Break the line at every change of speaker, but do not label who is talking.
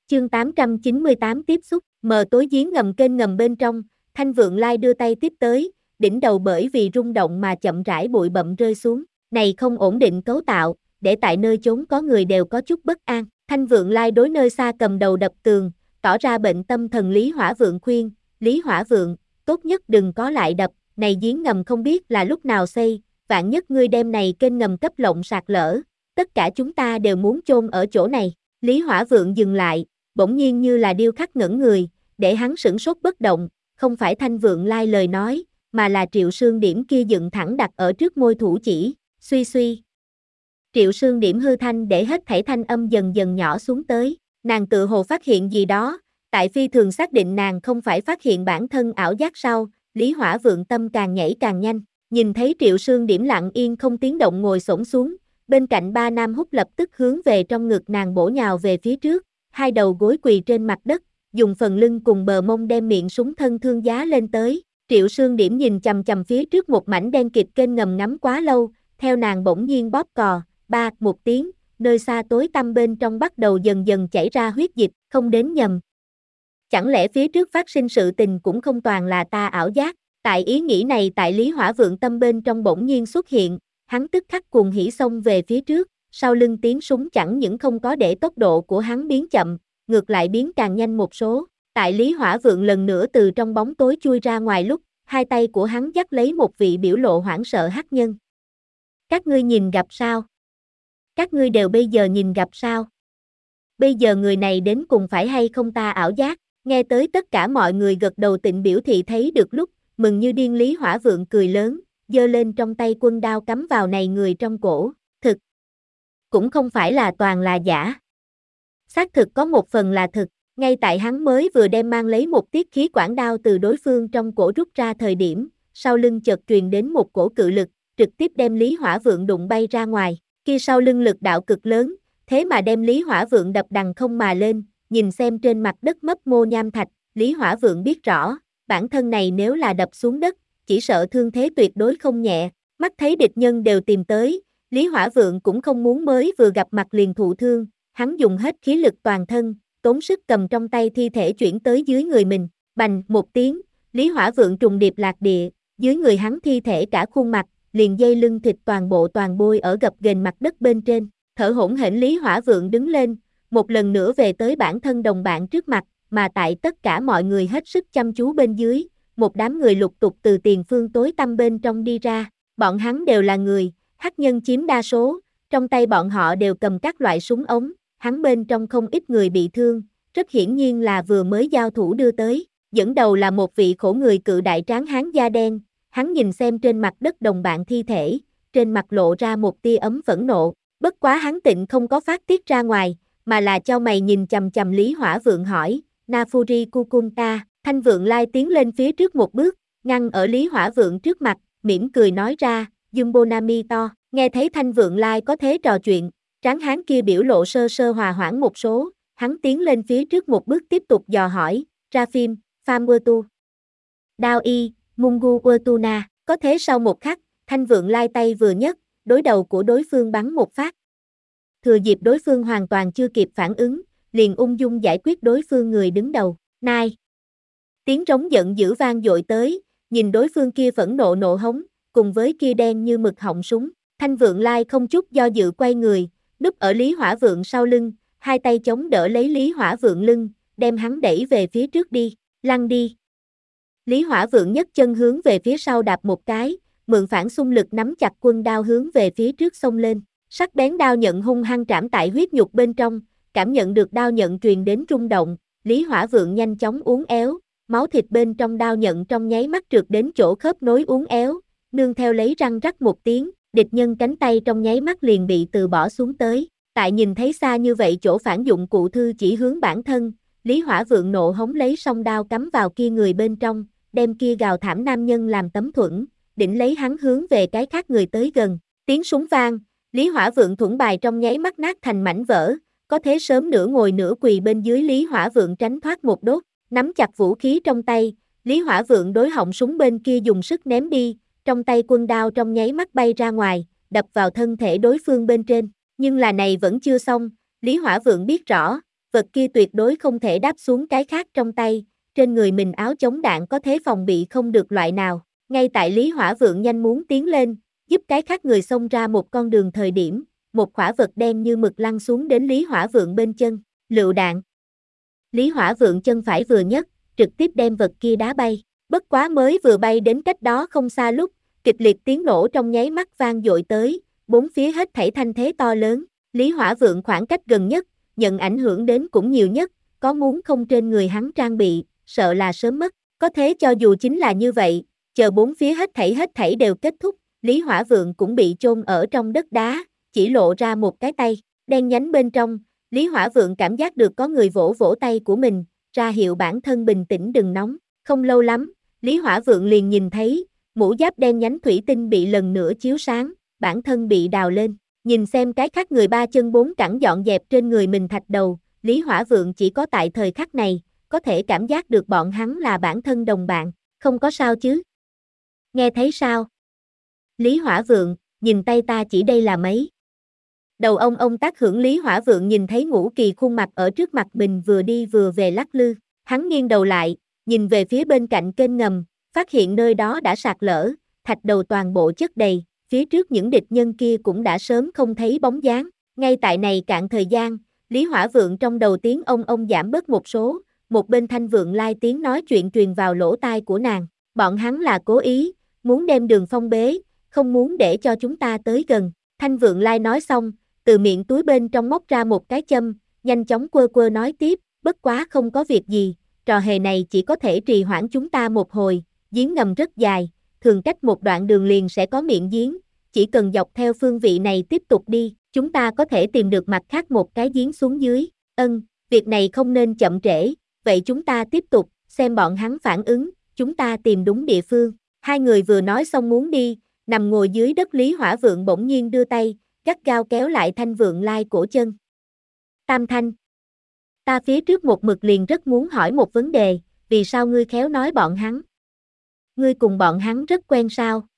Chương 898 tiếp xúc, mờ tối giếng ngầm kênh ngầm bên trong, Thanh Vượng Lai đưa tay tiếp tới, đỉnh đầu bởi vì rung động mà chậm rãi bụi bặm rơi xuống, này không ổn định cấu tạo, để tại nơi chốn có người đều có chút bất an. Thanh Vượng Lai đối nơi xa cầm đầu đập tường, tỏ ra bệnh tâm thần Lý Hỏa Vượng khuyên, Lý Hỏa Vượng, tốt nhất đừng có lại đập, này giếng ngầm không biết là lúc nào xây, vạn nhất ngươi đem này kênh ngầm cấp lộng sạt lở, tất cả chúng ta đều muốn chôn ở chỗ này. Lý Hỏa Vượng dừng lại, bỗng nhiên như là điêu khắc ngẩn người, để hắn sửng sốt bất động, không phải Thanh Vượng Lai lời nói, mà là Triệu Sương Điểm kia dựng thẳng đặt ở trước môi thủ chỉ, suy suy. Triệu Sương Điểm hư thanh để hết thảy thanh âm dần dần nhỏ xuống tới, nàng tự hồ phát hiện gì đó, tại phi thường xác định nàng không phải phát hiện bản thân ảo giác sau, Lý Hỏa Vượng tâm càng nhảy càng nhanh, nhìn thấy Triệu Sương Điểm lặng yên không tiếng động ngồi xổm xuống, bên cạnh ba nam hút lập tức hướng về trong ngực nàng bổ nhào về phía trước, hai đầu gối quỳ trên mặt đất, dùng phần lưng cùng bờ mông đem miệng súng thân thương giá lên tới. Triệu Sương Điểm nhìn chằm chằm phía trước một mảnh đen kịt kênh ngầm ngắm quá lâu, theo nàng bỗng nhiên bóp cò, ba một tiếng, nơi xa tối tăm bên trong bắt đầu dần dần chảy ra huyết dịch, không đến nhầm. Chẳng lẽ phía trước phát sinh sự tình cũng không toàn là ta ảo giác? Tại ý nghĩ này tại Lý Hỏa Vượng tâm bên trong bỗng nhiên xuất hiện, hắn tức khắc cuồng hỉ xông về phía trước, sau lưng tiếng súng chẳng những không có để tốc độ của hắn biến chậm, ngược lại biến càng nhanh một số. Tại Lý Hỏa Vượng lần nữa từ trong bóng tối chui ra ngoài lúc, hai tay của hắn dắt lấy một vị biểu lộ hoảng sợ hắc nhân. Các ngươi nhìn gặp sao? Các ngươi đều bây giờ nhìn gặp sao? Bây giờ người này đến cùng phải hay không ta ảo giác? Nghe tới tất cả mọi người gật đầu tịnh biểu thị thấy được lúc, mừng như điên. Lý Hỏa Vượng cười lớn, giơ lên trong tay quân đao cắm vào này người trong cổ, thực. Cũng không phải là toàn là giả. Xác thực có một phần là thực, ngay tại hắn mới vừa đem mang lấy một tiết khí quản đao từ đối phương trong cổ rút ra thời điểm, sau lưng chợt truyền đến một cổ cự lực, trực tiếp đem Lý Hỏa Vượng đụng bay ra ngoài, kia sau lưng lực đạo cực lớn, thế mà đem Lý Hỏa Vượng đập đằng không mà lên, nhìn xem trên mặt đất mấp mô nham thạch, Lý Hỏa Vượng biết rõ, bản thân này nếu là đập xuống đất, chỉ sợ thương thế tuyệt đối không nhẹ, mắt thấy địch nhân đều tìm tới, Lý Hỏa Vượng cũng không muốn mới vừa gặp mặt liền thụ thương, hắn dùng hết khí lực toàn thân, tốn sức cầm trong tay thi thể chuyển tới dưới người mình, bành một tiếng, Lý Hỏa Vượng trùng điệp lạc địa, dưới người hắn thi thể cả khuôn mặt, liền dây lưng thịt toàn bộ toàn bôi ở gập ghềnh mặt đất bên trên, thở hổn hển. Lý Hỏa Vượng đứng lên, một lần nữa về tới bản thân đồng bạn trước mặt, mà tại tất cả mọi người hết sức chăm chú bên dưới, một đám người lục tục từ tiền phương tối tăm bên trong đi ra, bọn hắn đều là người, hắc nhân chiếm đa số, trong tay bọn họ đều cầm các loại súng ống, hắn bên trong không ít người bị thương, rất hiển nhiên là vừa mới giao thủ đưa tới, dẫn đầu là một vị khổ người cự đại tráng hán da đen, hắn nhìn xem trên mặt đất đồng bạn thi thể, trên mặt lộ ra một tia ấm phẫn nộ, bất quá hắn tịnh không có phát tiết ra ngoài, mà là chau mày nhìn chằm chằm Lý Hỏa Vượng hỏi, Nafuri Kukunta. Thanh Vượng Lai tiến lên phía trước một bước, ngăn ở Lý Hỏa Vượng trước mặt, mỉm cười nói ra, Yumbonami to, nghe thấy Thanh Vượng Lai có thế trò chuyện, tráng hán kia biểu lộ sơ sơ hòa hoãn một số, hắn tiến lên phía trước một bước tiếp tục dò hỏi, Rafim, Famwertu, Đao Y, Mungu Wertuna, có thế sau một khắc, Thanh Vượng Lai tay vừa nhấc, đối đầu của đối phương bắn một phát. Thừa dịp đối phương hoàn toàn chưa kịp phản ứng, liền ung dung giải quyết đối phương người đứng đầu, Nai. Tiếng trống giận dữ vang dội tới, nhìn đối phương kia phẫn nộ nộ hống, cùng với kia đen như mực họng súng, Thanh Vượng Lai không chút do dự quay người, núp ở Lý Hỏa Vượng sau lưng, hai tay chống đỡ lấy Lý Hỏa Vượng lưng, đem hắn đẩy về phía trước đi, lăn đi. Lý Hỏa Vượng nhấc chân hướng về phía sau đạp một cái, mượn phản xung lực nắm chặt quân đao hướng về phía trước xông lên, sắc bén đao nhận hung hăng trảm tại huyết nhục bên trong, cảm nhận được đao nhận truyền đến rung động, Lý Hỏa Vượng nhanh chóng uốn éo. Máu thịt bên trong đao nhận trong nháy mắt trượt đến chỗ khớp nối uốn éo, nương theo lấy răng rắc một tiếng, địch nhân cánh tay trong nháy mắt liền bị từ bỏ xuống tới. Tại nhìn thấy xa như vậy chỗ phản dụng cụ thư chỉ hướng bản thân, Lý Hỏa Vượng nộ hống lấy song đao cắm vào kia người bên trong, đem kia gào thảm nam nhân làm tấm thuẫn, đỉnh lấy hắn hướng về cái khác người tới gần. Tiếng súng vang, Lý Hỏa Vượng thuẫn bài trong nháy mắt nát thành mảnh vỡ, có thế sớm nửa ngồi nửa quỳ bên dưới Lý Hỏa Vượng tránh thoát một đốt. Nắm chặt vũ khí trong tay, Lý Hỏa Vượng đối họng súng bên kia dùng sức ném đi, trong tay quân đao trong nháy mắt bay ra ngoài, đập vào thân thể đối phương bên trên. Nhưng là này vẫn chưa xong, Lý Hỏa Vượng biết rõ, vật kia tuyệt đối không thể đáp xuống cái khác trong tay, trên người mình áo chống đạn có thế phòng bị không được loại nào. Ngay tại Lý Hỏa Vượng nhanh muốn tiến lên, giúp cái khác người xông ra một con đường thời điểm, một khỏa vật đen như mực lăn xuống đến Lý Hỏa Vượng bên chân, lựu đạn. Lý Hỏa Vượng chân phải vừa nhấc, trực tiếp đem vật kia đá bay. Bất quá mới vừa bay đến cách đó không xa lúc, kịch liệt tiếng nổ trong nháy mắt vang dội tới, bốn phía hết thảy thanh thế to lớn. Lý Hỏa Vượng khoảng cách gần nhất, nhận ảnh hưởng đến cũng nhiều nhất, có muốn không trên người hắn trang bị, sợ là sớm mất. Có thế cho dù chính là như vậy, chờ bốn phía hết thảy đều kết thúc, Lý Hỏa Vượng cũng bị chôn ở trong đất đá, chỉ lộ ra một cái tay, đen nhánh bên trong, Lý Hỏa Vượng cảm giác được có người vỗ vỗ tay của mình, ra hiệu bản thân bình tĩnh đừng nóng. Không lâu lắm, Lý Hỏa Vượng liền nhìn thấy, mũ giáp đen nhánh thủy tinh bị lần nữa chiếu sáng, bản thân bị đào lên. Nhìn xem cái khác người ba chân bốn cẳng dọn dẹp trên người mình thạch đầu, Lý Hỏa Vượng chỉ có tại thời khắc này, có thể cảm giác được bọn hắn là bản thân đồng bạn, không có sao chứ? Nghe thấy sao? Lý Hỏa Vượng, nhìn tay ta chỉ đây là mấy. Đầu ông tác hưởng Lý Hỏa Vượng nhìn thấy Ngũ Kỳ khuôn mặt ở trước mặt mình vừa đi vừa về lắc lư, hắn nghiêng đầu lại, nhìn về phía bên cạnh kênh ngầm, phát hiện nơi đó đã sạt lở, thạch đầu toàn bộ chất đầy, phía trước những địch nhân kia cũng đã sớm không thấy bóng dáng. Ngay tại này cạn thời gian, Lý Hỏa Vượng trong đầu tiếng ông giảm bớt một số, một bên Thanh Vượng Lai tiếng nói chuyện truyền vào lỗ tai của nàng, bọn hắn là cố ý, muốn đem đường phong bế, không muốn để cho chúng ta tới gần. Thanh Vượng Lai nói xong, từ miệng túi bên trong móc ra một cái châm, nhanh chóng quơ quơ nói tiếp, bất quá không có việc gì, trò hề này chỉ có thể trì hoãn chúng ta một hồi, giếng ngầm rất dài, thường cách một đoạn đường liền sẽ có miệng giếng, chỉ cần dọc theo phương vị này tiếp tục đi, chúng ta có thể tìm được mặt khác một cái giếng xuống dưới. Việc này không nên chậm trễ, vậy chúng ta tiếp tục, xem bọn hắn phản ứng, chúng ta tìm đúng địa phương. Hai người vừa nói xong muốn đi, nằm ngồi dưới đất Lý Hỏa Vượng bỗng nhiên đưa tay, gắt gao kéo lại Thanh Vượng Lai cổ chân. Tam Thanh, ta phía trước một mực liền rất muốn hỏi một vấn đề, vì sao ngươi khéo nói bọn hắn? Ngươi cùng bọn hắn rất quen sao?